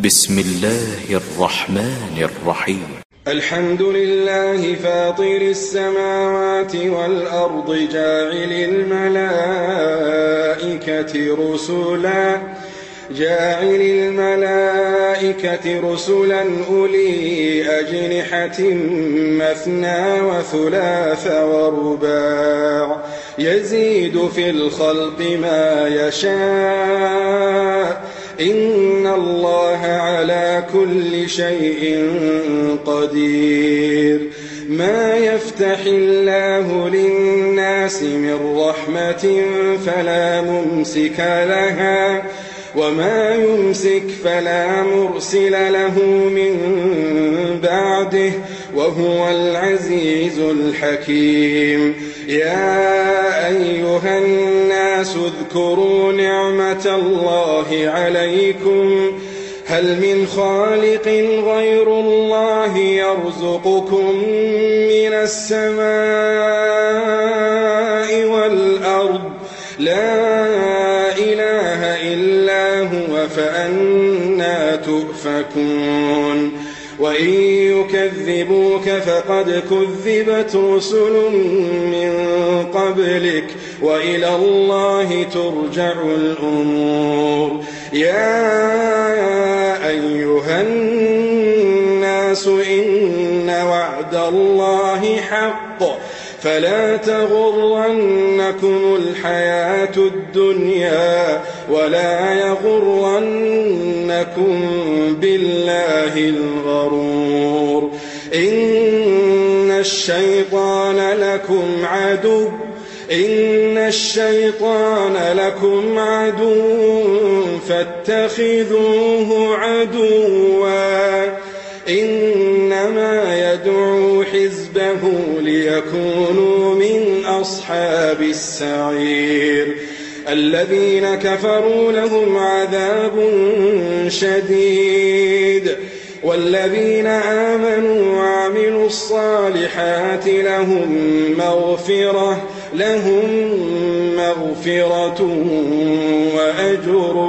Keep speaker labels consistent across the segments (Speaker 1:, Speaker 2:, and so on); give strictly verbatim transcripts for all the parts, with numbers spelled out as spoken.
Speaker 1: بسم الله الرحمن الرحيم.
Speaker 2: الحمد لله فاطر السماوات والأرض جاعل الملائكة رسلا جاعل الملائكة رسلا أولي أجنحة مثنى وثلاث ورباع يزيد في الخلق ما يشاء إن الله على كل شيء قدير. ما يفتح الله للناس من رحمة فلا ممسك لها وما يمسك فلا مرسل له من بعده وهو العزيز الحكيم. يا أيها الناس اذكروا نعمة الله عليكم هل من خالق غير الله يرزقكم من السماء والأرض لا إله إلا هو فأنى تؤفكون. وإن يكذبوك فقد كذبت رسل من قبلك وإلى الله ترجع الأمور. يا أيها الناس إن وعد الله حق فلا تغرنكم الحياة الدنيا ولا يغرنكم بالله الغرور. إن الشيطان لكم عدو إن الشيطان لكم عدو فاتخذوه عدوا إنما يدعو حزبه ليكونوا من أصحاب السعير. الذين كفروا لهم عذاب شديد والذين آمنوا وعملوا الصالحات لهم مغفرة لهم مغفرة وأجر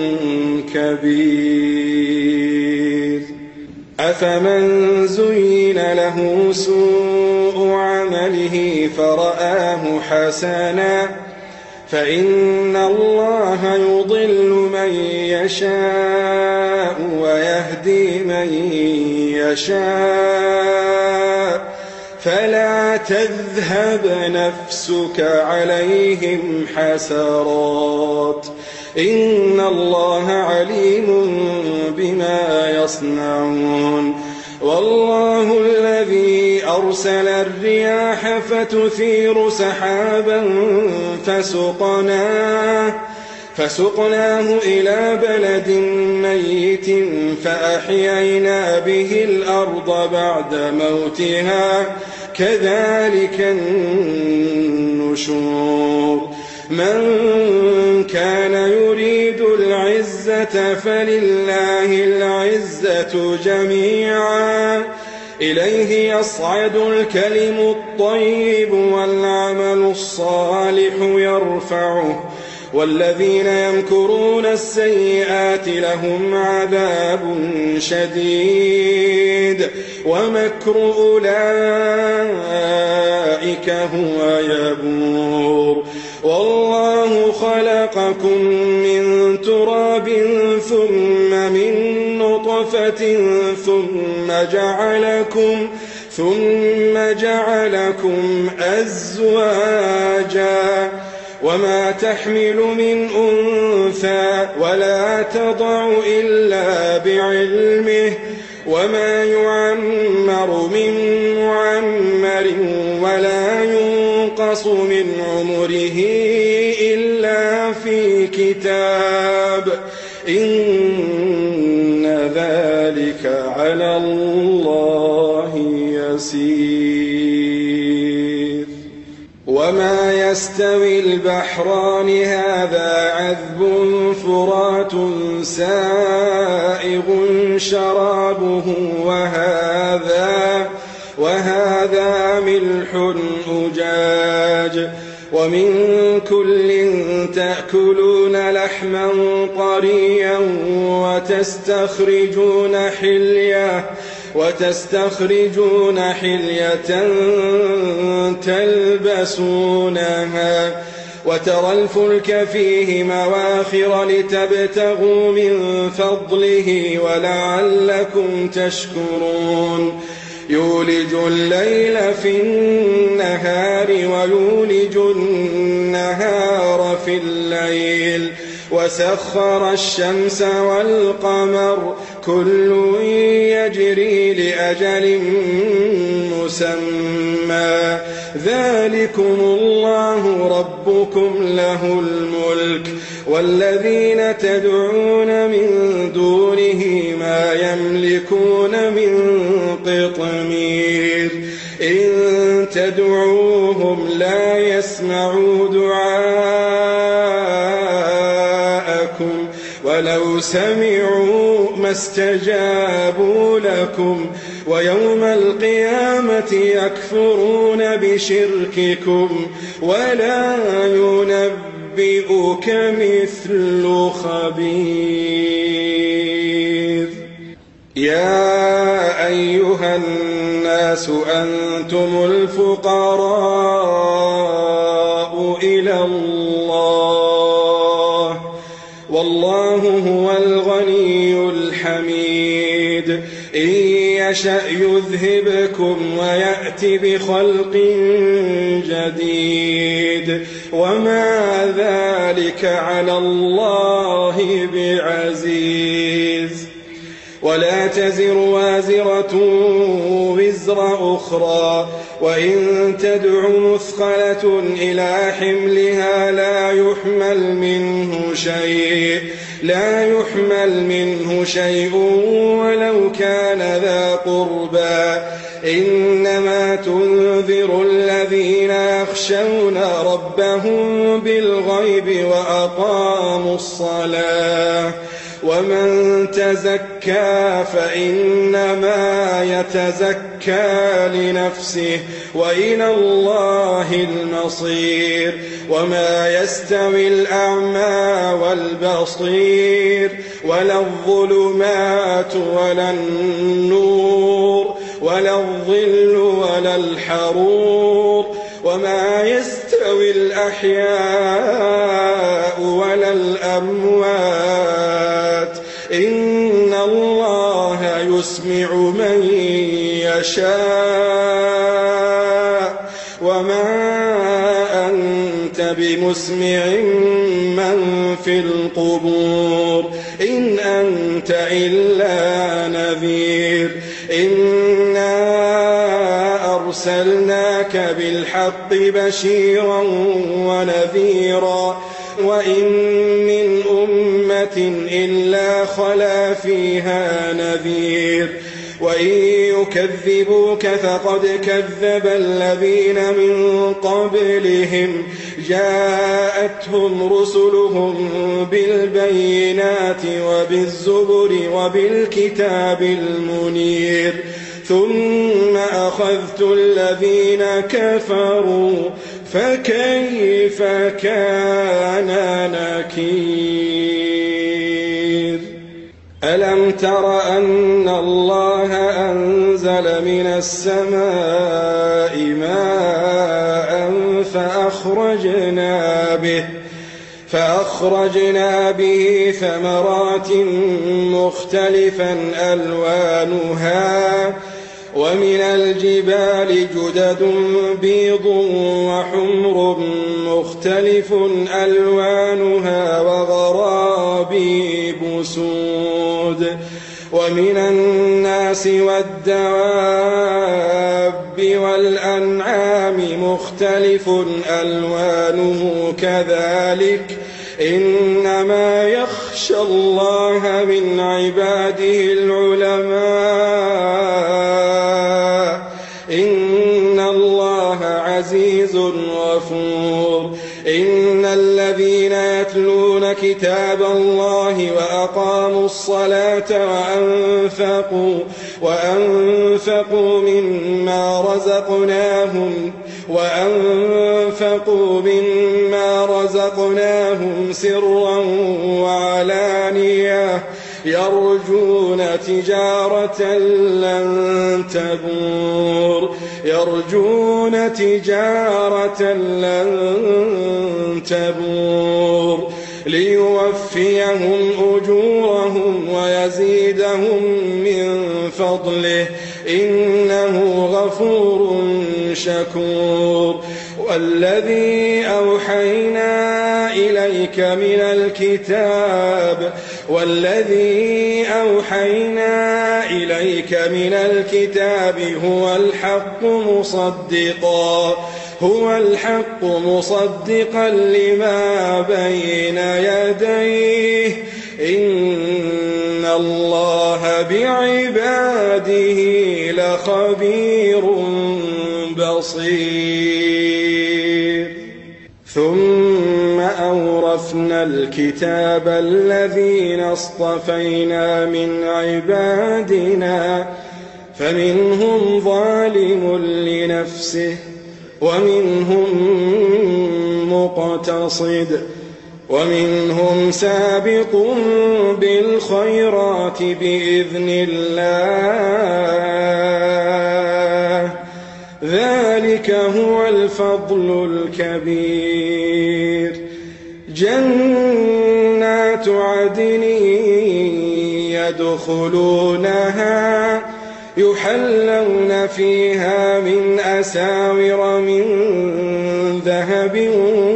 Speaker 2: كبير. أفمن زين له سوء عمله فرآه حسنا فإن الله يضل من يشاء ويهدي من يشاء فلا تذهب نفسك عليهم حسرات إن الله عليم بما يصنعون. والله الذي أرسل الرياح فتثير سحابا فسقناه فسقناه إلى بلد ميت فأحيينا به الأرض بعد موتها كذلك النشور. من كان يريد العزة فلله العزة جميعا إليه يصعد الكلم الطيب والعمل الصالح يرفعه والذين يمكرون السيئات لهم عذاب شديد ومكر أولئك هو يبور. والله خلقكم من تراب ثم من نطفة ثم جعلكم ثم جعلكم أزواجا وما تحمل من أنثى ولا تضع إلا بعلمه وما يعمر من معمر ولا ينقص من عمره إلا في كتاب إن ذلك على الله يسير. وما يستوي البحران هذا عذب فرات سائغ شرابه وهذا وهذا ملح أجاج ومن كل تأكلون لحما طريا وتستخرجون حلية وتستخرجون حلية تلبسونها وترى الفلك فيه مواخر لتبتغوا من فضله ولعلكم تشكرون يولج الليل في النهار ويولج النهار في الليل وسخر الشمس والقمر كل يجري لأجل مسمى ذلكم الله ربكم له الملك والذين تدعون من دونه ما يملكون من قطمير إن تدعوهم لا يسمعوا دعاءكم ولو سمعوا ما استجابوا لكم ويوم القيامة يكفرون بشرككم ولا ينبئك مثل خبير يا أيها الناس أنتم الفقراء إلى الله والله هو الغني الحميد إن يشأ يذهبكم ويأتي بخلق جديد وما ذلك على الله بعزيز ولا تزر وازرة وزر أخرى وإن تدع مثقلة إلى حملها لا يحمل منه شيء لا يحمل منه شيء ولو كان ذا قربى إنما تنذر الذين يخشون ربهم بالغيب وأقاموا الصلاة ومن تزكى فإنما يتزكى لنفسه وإلى الله المصير وما يستوي الأعمى والبصير ولا الظلمات ولا النور ولا الظل ولا الحرور وما يستوي الأحياء ولا الأموات إن الله يسمع من يشاء وما أنت بمسمع من في القبور إن أنت إلا نذير إنا أرسلناك بالحق بشيرا ونذيرا وإن من أمة إلا خلا فيها نذير وإن يكذبوك فقد كذب الذين من قبلهم جاءتهم رسلهم بالبينات وبالزبر وبالكتاب المنير ثم أخذت الذين كفروا فكيف كان نكير ألم تر أن الله أنزل من السماء ماء فأخرجنا به فأخرجنا به ثمرات مختلفا ألوانها ومن الجبال جدد بيض وحمر مختلف ألوانها وغرابيب سود ومن الناس والدواب والأنعام مختلف ألوانه كذلك إنما يخشى الله من عباده العلماء إن الله عزيز غفور إن الذين يتلون كتاب الله وأقاموا الصلاة وأنفقوا وأنفقوا مما رزقناهم وأنفقوا مما رزقناهم سرا وعلانية يرجون تجارة لن تبور يرجون تجارة لن تبور ليوفيهم أجورهم ويزيدهم من فضله إنه غفور شكور. والذي أوحينا إليك من الكتاب والذي أوحينا إليك من الكتاب هو الحق مصدقا هو الحق مصدقا لما بين يديه إن الله بعباده لخبير بصير. ثم أورثنا الكتاب الذين اصطفينا من عبادنا فمنهم ظالم لنفسه ومنهم مقتصد ومنهم سابق بالخيرات بإذن الله ذلك هو الفضل الكبير. جنات عدن يدخلونها يحلون فيها من أساور من ذهب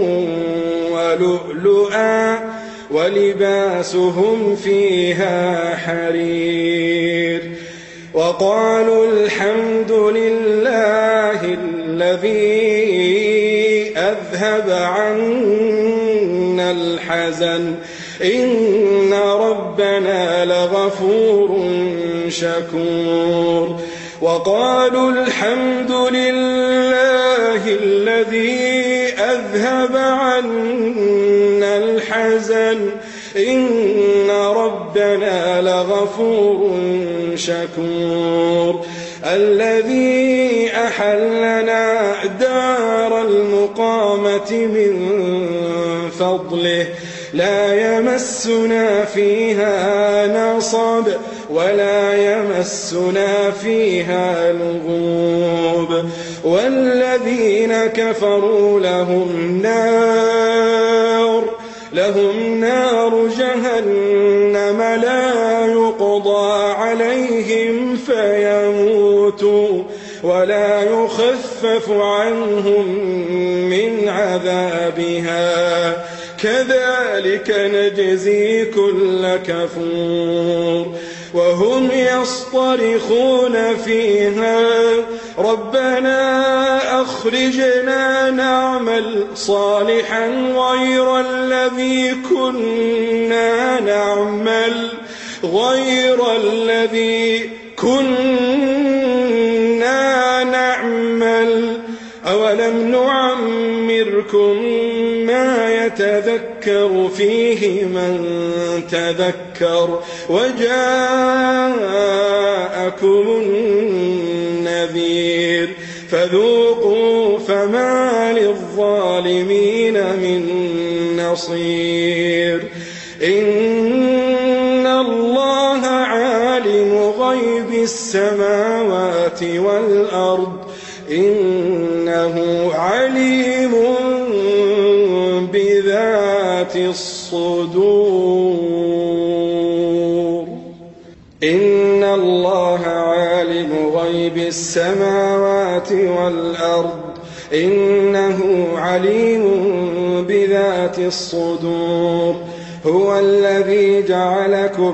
Speaker 2: ولؤلؤا ولباسهم فيها حرير. وقالوا الحمد لله الذي أذهب عنا الحزن إن ربنا لغفور شكور. وقالوا الحمد لله الذي أذهب عنا الحزن إن ربنا لغفور شكور. الذي أحلنا دار المقامة من فضله لا يمسنا فيها نصب ولا يمسنا فيها لغوب. والذين كفروا لهم نار لهم نار جهنم لا يقضى عليهم فيموتوا ولا يخفف عنهم من عذابها كذلك نجزي كل كفور. وهم يصطرخون فيها ربنا أخرجنا نعمل صالحا غير الذي كنا نعمل غير الذي كنا نعمل أولم نعمركم ما يتذكر فيه من تذكر وجاءكم النذير فذوقوا فما للظالمين من نصير. إن الله عالم غيب السماوات والأرض إنه عليم بذات الصدور. إن الله عالم غيب السماوات والأرض إنه عليم بذات الصدور. هو الذي جعلكم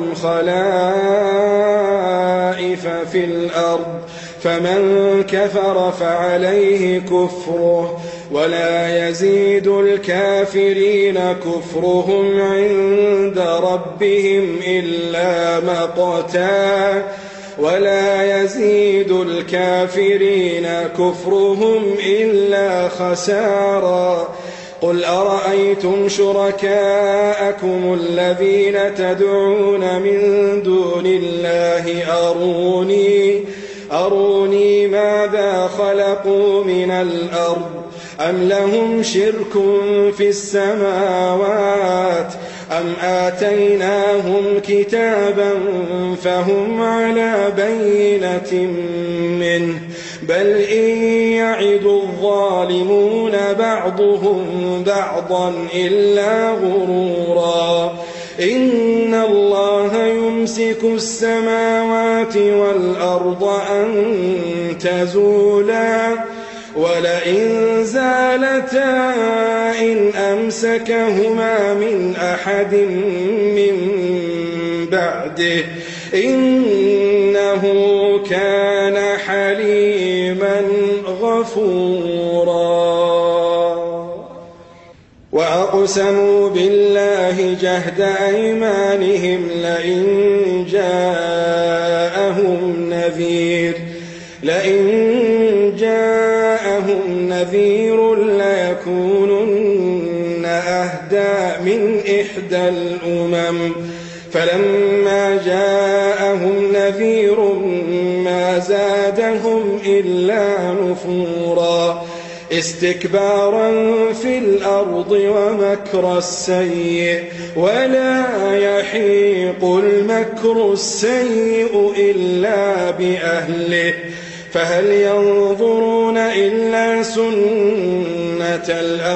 Speaker 2: خلائف في الأرض فمن كفر فعليه كفره ولا يزيد الكافرين كفرهم عند ربهم إلا مقتا ولا يزيد الكافرين كفرهم إلا خسارا. قل أرأيتم شركاءكم الذين تدعون من دون الله أروني أروني ماذا خلقوا من الأرض أم لهم شرك في السماوات أم آتيناهم كتابا فهم على بينة منه بل إن يعد الظالمون بعضهم بعضا إلا غرورا إن الله يمسك السماوات والأرض أن تزولا ولئن زالتا إن أمسكهما من أحد من بعده إنه كان حليما غفورا وأقسموا بالله جهد أيمانهم لئن جاءهم نذير لئن جاءهم نذير ليكونن أهدى من إحدى الأمم فلما جاءهم نذير ما زادهم إلا نفورا استكبارا في الأرض ومكر السيء ولا يحيق المكر السيء إلا بأهله فهل ينظرون إلا سنة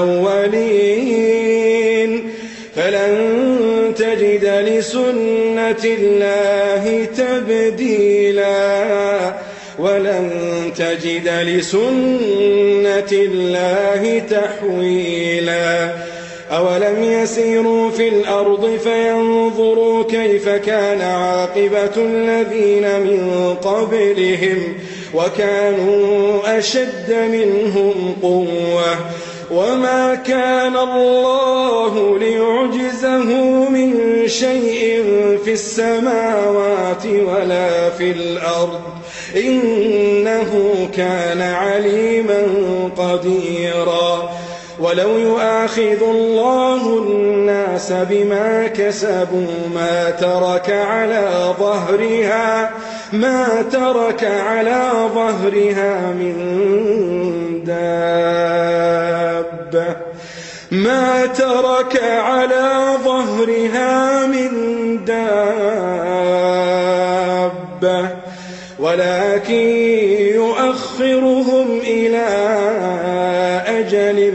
Speaker 2: الأولين فلن تجد لسنة الله تبديلا ولن تجد لسنة الله تحويلا أولم يسيروا في الأرض فينظروا كيف كان عاقبة الذين من قبلهم وكانوا أشد منهم قوة وما كان الله ليعجزه من شيء في السماوات ولا في الأرض إنه كان عليما قديرا ولو يؤاخذ الله الناس بما كسبوا ما ترك على ظهرها ما ترك على ظهرها من دابة ما ترك على ظهرها من دابة ولكن يؤخرهم إلى أجل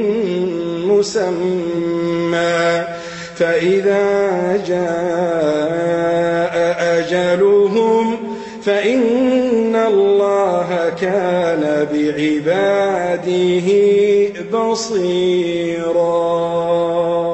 Speaker 2: مسمى فإذا جاء أجلهم فإن الله كان بعباده بصيرا.